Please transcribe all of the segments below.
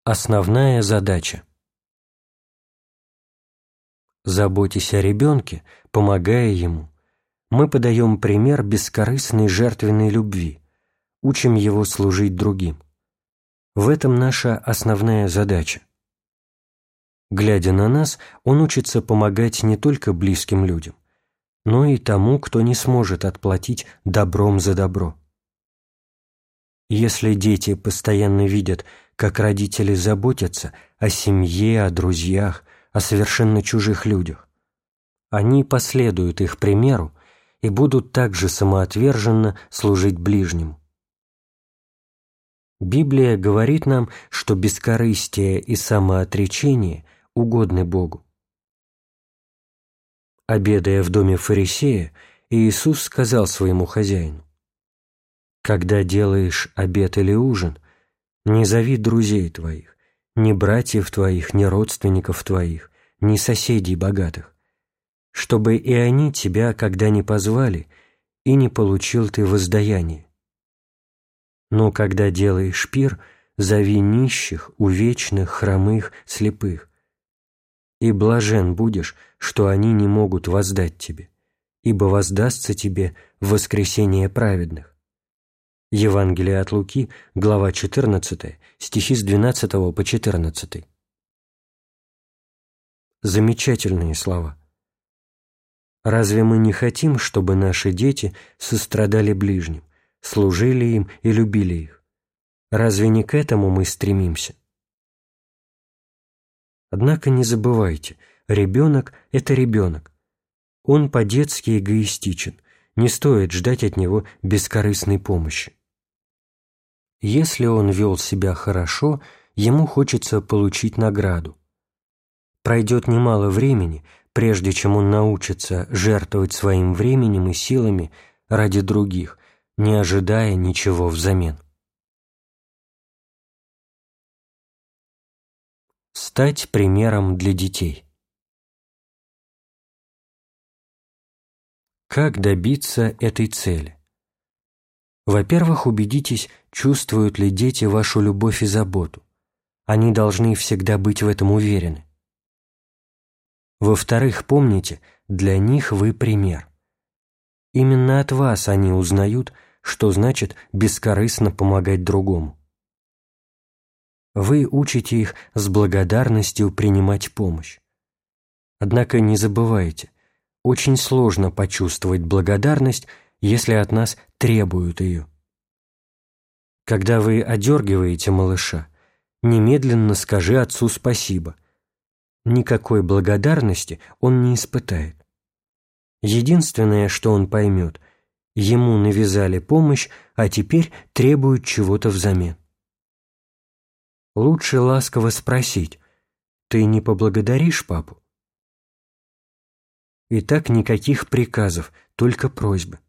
Основная задача. Заботясь о ребенке, помогая ему, мы подаем пример бескорыстной жертвенной любви, учим его служить другим. В этом наша основная задача. Глядя на нас, он учится помогать не только близким людям, но и тому, кто не сможет отплатить добром за добро. Если дети постоянно видят, как родители заботятся о семье, о друзьях, о совершенно чужих людях, они последуют их примеру и будут также самоотверженно служить ближнему. Библия говорит нам, что бескорыстие и самоотречение угодны Богу. Обедая в доме фарисея, Иисус сказал своему хозяину: «Когда делаешь обед или ужин, не зови друзей твоих, ни братьев твоих, ни родственников твоих, ни соседей богатых, чтобы и они тебя, когда не позвали, и не получил ты воздаяние. Но когда делаешь пир, зови нищих, увечных, хромых, слепых. И блажен будешь, что они не могут воздать тебе, ибо воздастся тебе в воскресение праведных». Евангелие от Луки, глава 14, стихи с 12 по 14. Замечательные слова. Разве мы не хотим, чтобы наши дети сострадали ближним, служили им и любили их? Разве не к этому мы стремимся? Однако не забывайте, ребенок – это ребенок. Он по-детски эгоистичен, не стоит ждать от него бескорыстной помощи. Если он вел себя хорошо, ему хочется получить награду. Пройдет немало времени, прежде чем он научится жертвовать своим временем и силами ради других, не ожидая ничего взамен. Стать примером для детей. Как добиться этой цели? Во-первых, убедитесь, чувствуют ли дети вашу любовь и заботу. Они должны всегда быть в этом уверены. Во-вторых, помните, для них вы пример. Именно от вас они узнают, что значит бескорыстно помогать другому. Вы учите их с благодарностью принимать помощь. Однако не забывайте, очень сложно почувствовать благодарность, если от нас требуют ее. Когда вы одергиваете малыша, немедленно скажи отцу спасибо. Никакой благодарности он не испытает. Единственное, что он поймет, ему навязали помощь, а теперь требуют чего-то взамен. Лучше ласково спросить: «Ты не поблагодаришь папу?» Итак, никаких приказов, только просьбы.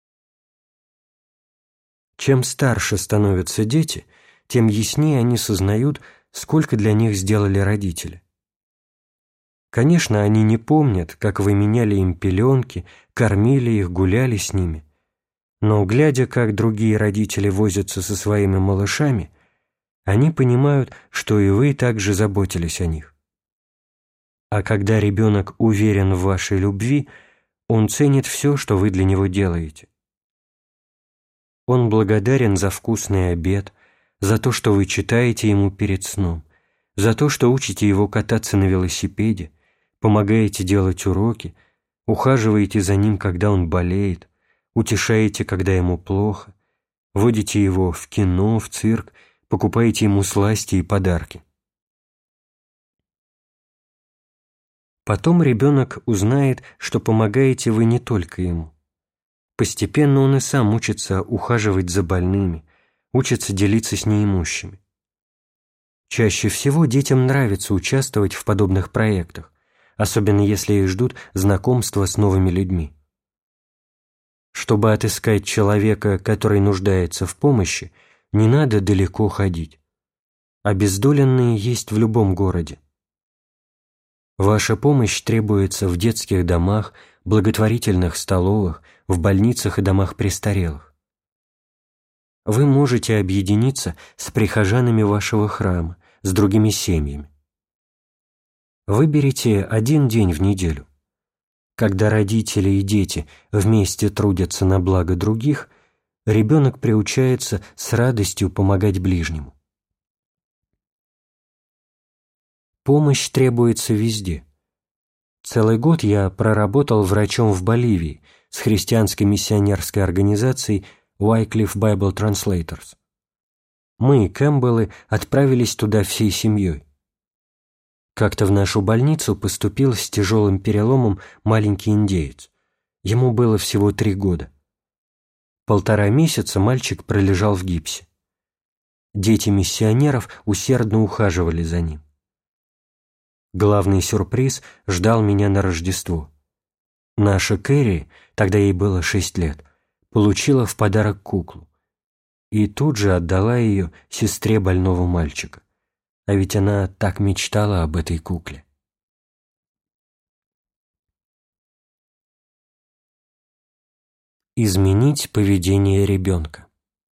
Чем старше становятся дети, тем яснее они сознают, сколько для них сделали родители. Конечно, они не помнят, как вы меняли им пеленки, кормили их, гуляли с ними. Но, глядя, как другие родители возятся со своими малышами, они понимают, что и вы также заботились о них. А когда ребенок уверен в вашей любви, он ценит все, что вы для него делаете. Он благодарен за вкусный обед, за то, что вы читаете ему перед сном, за то, что учите его кататься на велосипеде, помогаете делать уроки, ухаживаете за ним, когда он болеет, утешаете, когда ему плохо, водите его в кино, в цирк, покупаете ему сласти и подарки. Потом ребенок узнает, что помогаете вы не только ему. Постепенно он и сам учится ухаживать за больными, учится делиться с неимущими. Чаще всего детям нравится участвовать в подобных проектах, особенно если их ждут знакомства с новыми людьми. Чтобы отыскать человека, который нуждается в помощи, не надо далеко ходить. Обездоленные есть в любом городе. Ваша помощь требуется в детских домах, благотворительных столовых, в больницах и домах престарелых. Вы можете объединиться с прихожанами вашего храма, с другими семьями. Выберите один день в неделю. Когда родители и дети вместе трудятся на благо других, ребенок приучается с радостью помогать ближнему. Помощь требуется везде. Целый год я проработал врачом в Боливии с христианской миссионерской организацией Wycliffe Bible Translators. Мы, Кэмпбеллы, отправились туда всей семьей. Как-то в нашу больницу поступил с тяжелым переломом маленький индеец. Ему было всего 3 года. 1,5 месяца мальчик пролежал в гипсе. Дети миссионеров усердно ухаживали за ним. Главный сюрприз ждал меня на Рождество. Наша Кэрри, тогда ей было 6 лет, получила в подарок куклу и тут же отдала ее сестре больного мальчика. А ведь она так мечтала об этой кукле. Изменить поведение ребенка.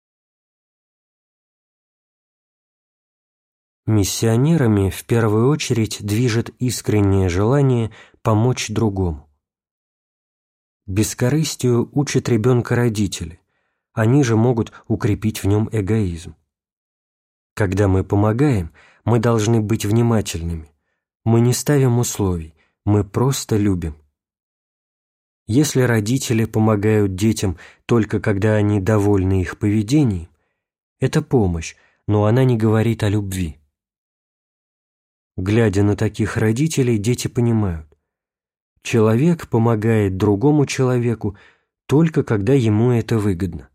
Миссионерами в первую очередь движет искреннее желание помочь другому. Бескорыстию учат ребенка родители, они же могут укрепить в нем эгоизм. Когда мы помогаем, мы должны быть внимательными. Мы не ставим условий, мы просто любим. Если родители помогают детям только когда они довольны их поведением, это помощь, но она не говорит о любви. Глядя на таких родителей, дети понимают, человек помогает другому человеку только когда ему это выгодно.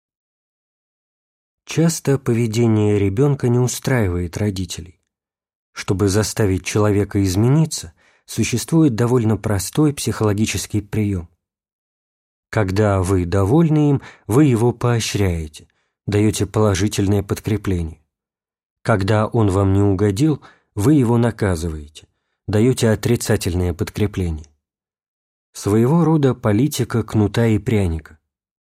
Часто поведение ребенка не устраивает родителей. Чтобы заставить человека измениться, существует довольно простой психологический прием. Когда вы довольны им, вы его поощряете, даете положительное подкрепление. Когда он вам не угодил, вы его наказываете, даете отрицательное подкрепление. Своего рода политика кнута и пряника.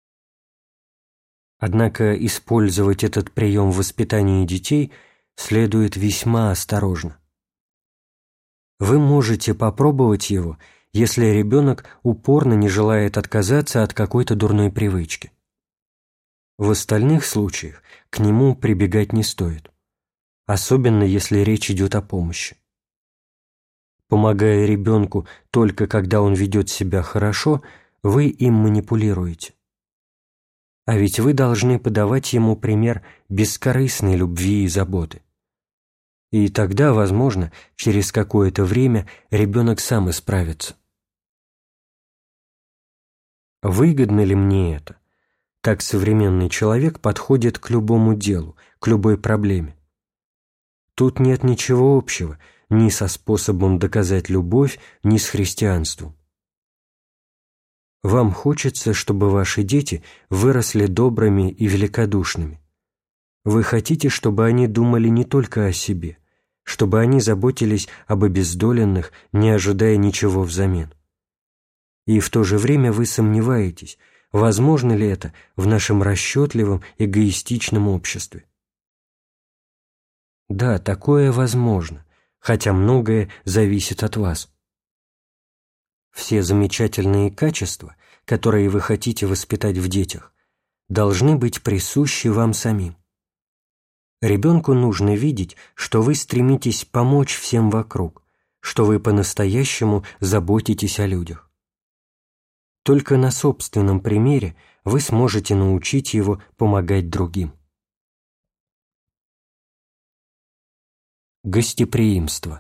Однако использовать этот прием в воспитании детей следует весьма осторожно. Вы можете попробовать его, если ребенок упорно не желает отказаться от какой-то дурной привычки. В остальных случаях к нему прибегать не стоит, особенно если речь идет о помощи. Помогая ребенку только когда он ведет себя хорошо, вы им манипулируете. А ведь вы должны подавать ему пример бескорыстной любви и заботы. И тогда, возможно, через какое-то время ребенок сам исправится. Выгодно ли мне это? Так современный человек подходит к любому делу, к любой проблеме. Тут нет ничего общего ни со способом доказать любовь, ни с христианством. Вам хочется, чтобы ваши дети выросли добрыми и великодушными. Вы хотите, чтобы они думали не только о себе, чтобы они заботились об обездоленных, не ожидая ничего взамен. И в то же время вы сомневаетесь, возможно ли это в нашем расчетливом, эгоистичном обществе. Да, такое возможно, хотя многое зависит от вас. Все замечательные качества, которые вы хотите воспитать в детях, должны быть присущи вам самим. Ребенку нужно видеть, что вы стремитесь помочь всем вокруг, что вы по-настоящему заботитесь о людях. Только на собственном примере вы сможете научить его помогать другим. Гостеприимство.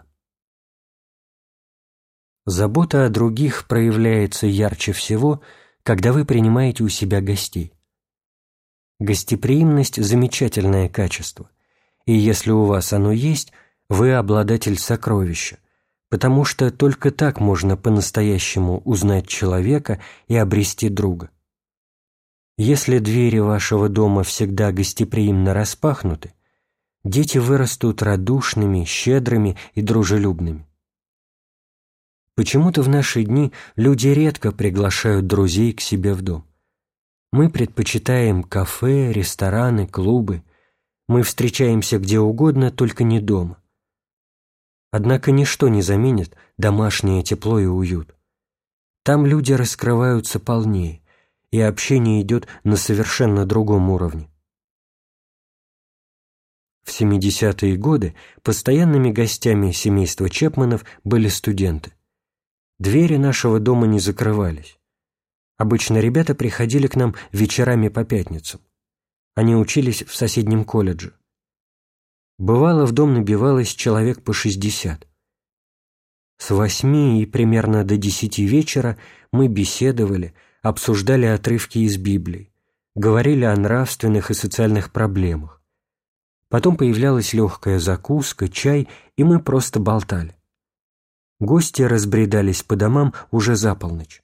Забота о других проявляется ярче всего, когда вы принимаете у себя гостей. Гостеприимность – замечательное качество, и если у вас оно есть, вы обладатель сокровища, потому что только так можно по-настоящему узнать человека и обрести друга. Если двери вашего дома всегда гостеприимно распахнуты, дети вырастут радушными, щедрыми и дружелюбными. Почему-то в наши дни люди редко приглашают друзей к себе в дом. Мы предпочитаем кафе, рестораны, клубы. Мы встречаемся где угодно, только не дома. Однако ничто не заменит домашнее тепло и уют. Там люди раскрываются полнее, и общение идет на совершенно другом уровне. В 70-е годы постоянными гостями семейства Чепманов были студенты. Двери нашего дома не закрывались. Обычно ребята приходили к нам вечерами по пятницам. Они учились в соседнем колледже. Бывало, в дом набивалось человек по 60. С 8 и примерно до 10 вечера мы беседовали, обсуждали отрывки из Библии, говорили о нравственных и социальных проблемах. Потом появлялась легкая закуска, чай, и мы просто болтали. Гости разбредались по домам уже за полночь.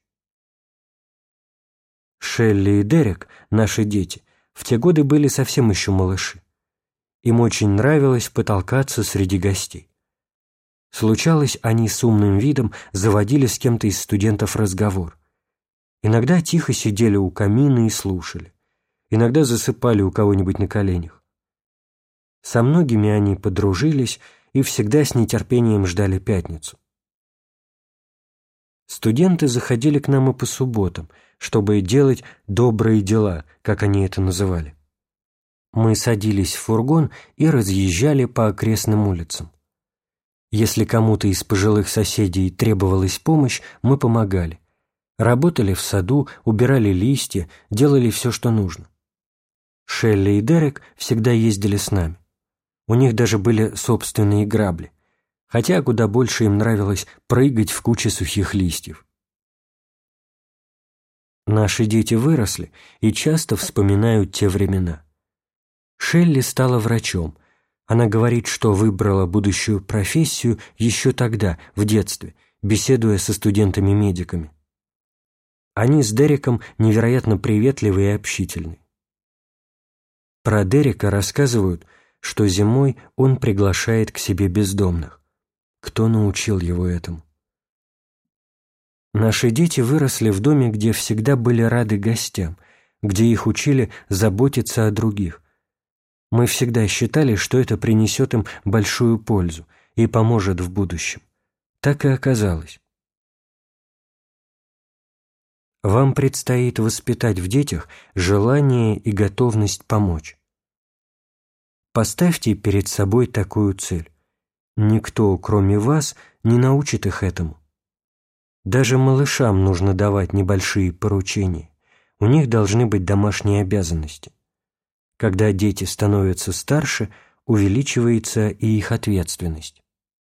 Шелли и Дерек, наши дети, в те годы были совсем еще малыши. Им очень нравилось потолкаться среди гостей. Случалось, они с умным видом заводили с кем-то из студентов разговор. Иногда тихо сидели у камина и слушали. Иногда засыпали у кого-нибудь на коленях. Со многими они подружились и всегда с нетерпением ждали пятницу. Студенты заходили к нам и по субботам, чтобы делать добрые дела, как они это называли. Мы садились в фургон и разъезжали по окрестным улицам. Если кому-то из пожилых соседей требовалась помощь, мы помогали. Работали в саду, убирали листья, делали все, что нужно. Шелли и Дерек всегда ездили с нами. У них даже были собственные грабли, хотя куда больше им нравилось прыгать в куче сухих листьев. Наши дети выросли и часто вспоминают те времена. Шелли стала врачом. Она говорит, что выбрала будущую профессию еще тогда, в детстве, беседуя со студентами-медиками. Они с Дереком невероятно приветливы и общительны. Про Дерека рассказывают, что зимой он приглашает к себе бездомных. Кто научил его этому? Наши дети выросли в доме, где всегда были рады гостям, где их учили заботиться о других. Мы всегда считали, что это принесет им большую пользу и поможет в будущем. Так и оказалось. Вам предстоит воспитать в детях желание и готовность помочь. Поставьте перед собой такую цель. Никто, кроме вас, не научит их этому. Даже малышам нужно давать небольшие поручения. У них должны быть домашние обязанности. Когда дети становятся старше, увеличивается и их ответственность.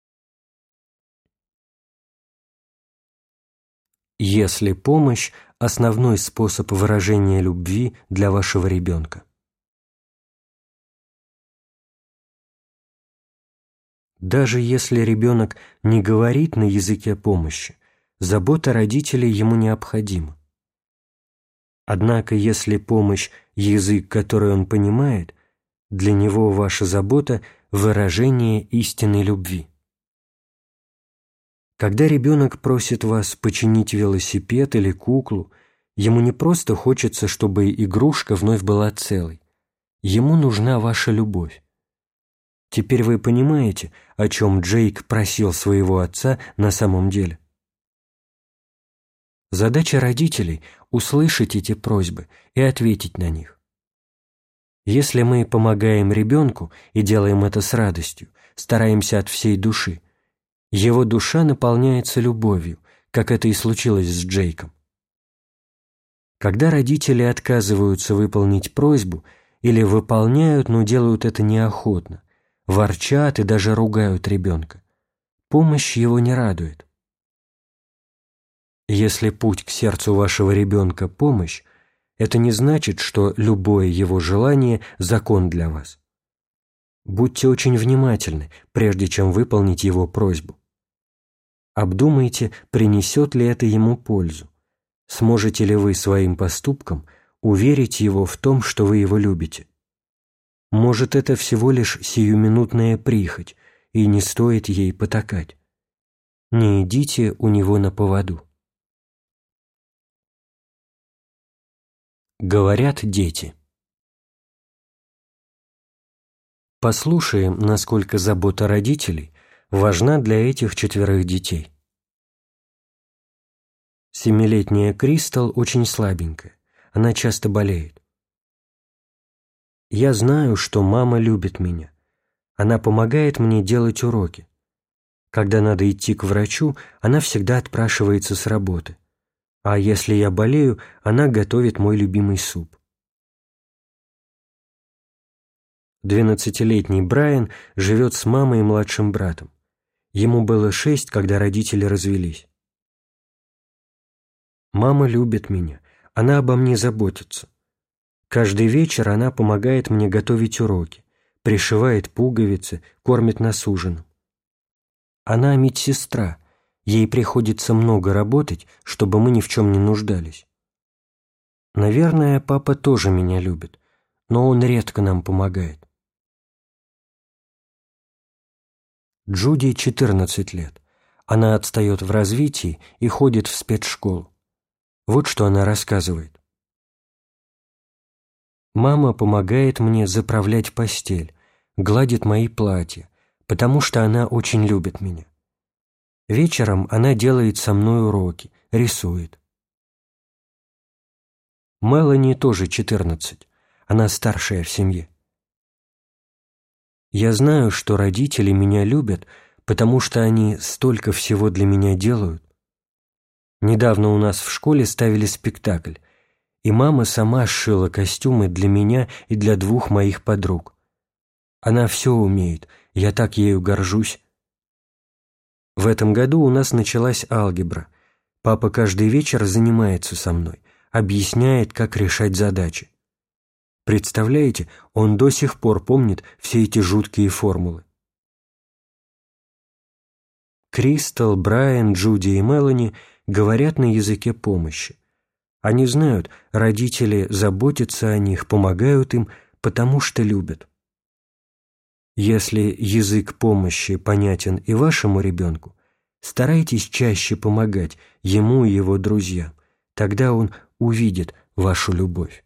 Если помощь – основной способ выражения любви для вашего ребенка. Даже если ребенок не говорит на языке помощи, забота родителей ему необходима. Однако, если помощь – язык, который он понимает, для него ваша забота – выражение истинной любви. Когда ребенок просит вас починить велосипед или куклу, ему не просто хочется, чтобы игрушка вновь была целой. Ему нужна ваша любовь. Теперь вы понимаете, о чем Джейк просил своего отца на самом деле. Задача родителей – услышать эти просьбы и ответить на них. Если мы помогаем ребенку и делаем это с радостью, стараемся от всей души, его душа наполняется любовью, как это и случилось с Джейком. Когда родители отказываются выполнить просьбу или выполняют, но делают это неохотно, ворчат и даже ругают ребенка, помощь его не радует. Если путь к сердцу вашего ребенка – помощь, это не значит, что любое его желание – закон для вас. Будьте очень внимательны, прежде чем выполнить его просьбу. Обдумайте, принесет ли это ему пользу. Сможете ли вы своим поступком уверить его в том, что вы его любите? Может, это всего лишь сиюминутная прихоть, и не стоит ей потакать. Не идите у него на поводу. Говорят дети. Послушаем, насколько забота родителей важна для этих 4 детей. 7-летняя Кристал очень слабенькая, она часто болеет. Я знаю, что мама любит меня. Она помогает мне делать уроки. Когда надо идти к врачу, она всегда отпрашивается с работы. А если я болею, она готовит мой любимый суп. 12-летний Брайан живет с мамой и младшим братом. Ему было 6, когда родители развелись. Мама любит меня, она обо мне заботится. Каждый вечер она помогает мне готовить уроки, пришивает пуговицы, кормит нас ужином. Она медсестра, ей приходится много работать, чтобы мы ни в чем не нуждались. Наверное, папа тоже меня любит, но он редко нам помогает. Джуди 14 лет. Она отстает в развитии и ходит в спецшколу. Вот что она рассказывает. Мама помогает мне заправлять постель, гладит мои платья, потому что она очень любит меня. Вечером она делает со мной уроки, рисует. Мелани тоже 14, она старшая в семье. Я знаю, что родители меня любят, потому что они столько всего для меня делают. Недавно у нас в школе ставили спектакль, и мама сама сшила костюмы для меня и для 2 моих подруг. Она все умеет, я так ею горжусь. В этом году у нас началась алгебра. Папа каждый вечер занимается со мной, объясняет, как решать задачи. Представляете, он до сих пор помнит все эти жуткие формулы. Кристал, Брайан, Джуди и Мелани говорят на языке помощи. Они знают, родители заботятся о них, помогают им, потому что любят. Если язык помощи понятен и вашему ребенку, старайтесь чаще помогать ему и его друзьям, тогда он увидит вашу любовь.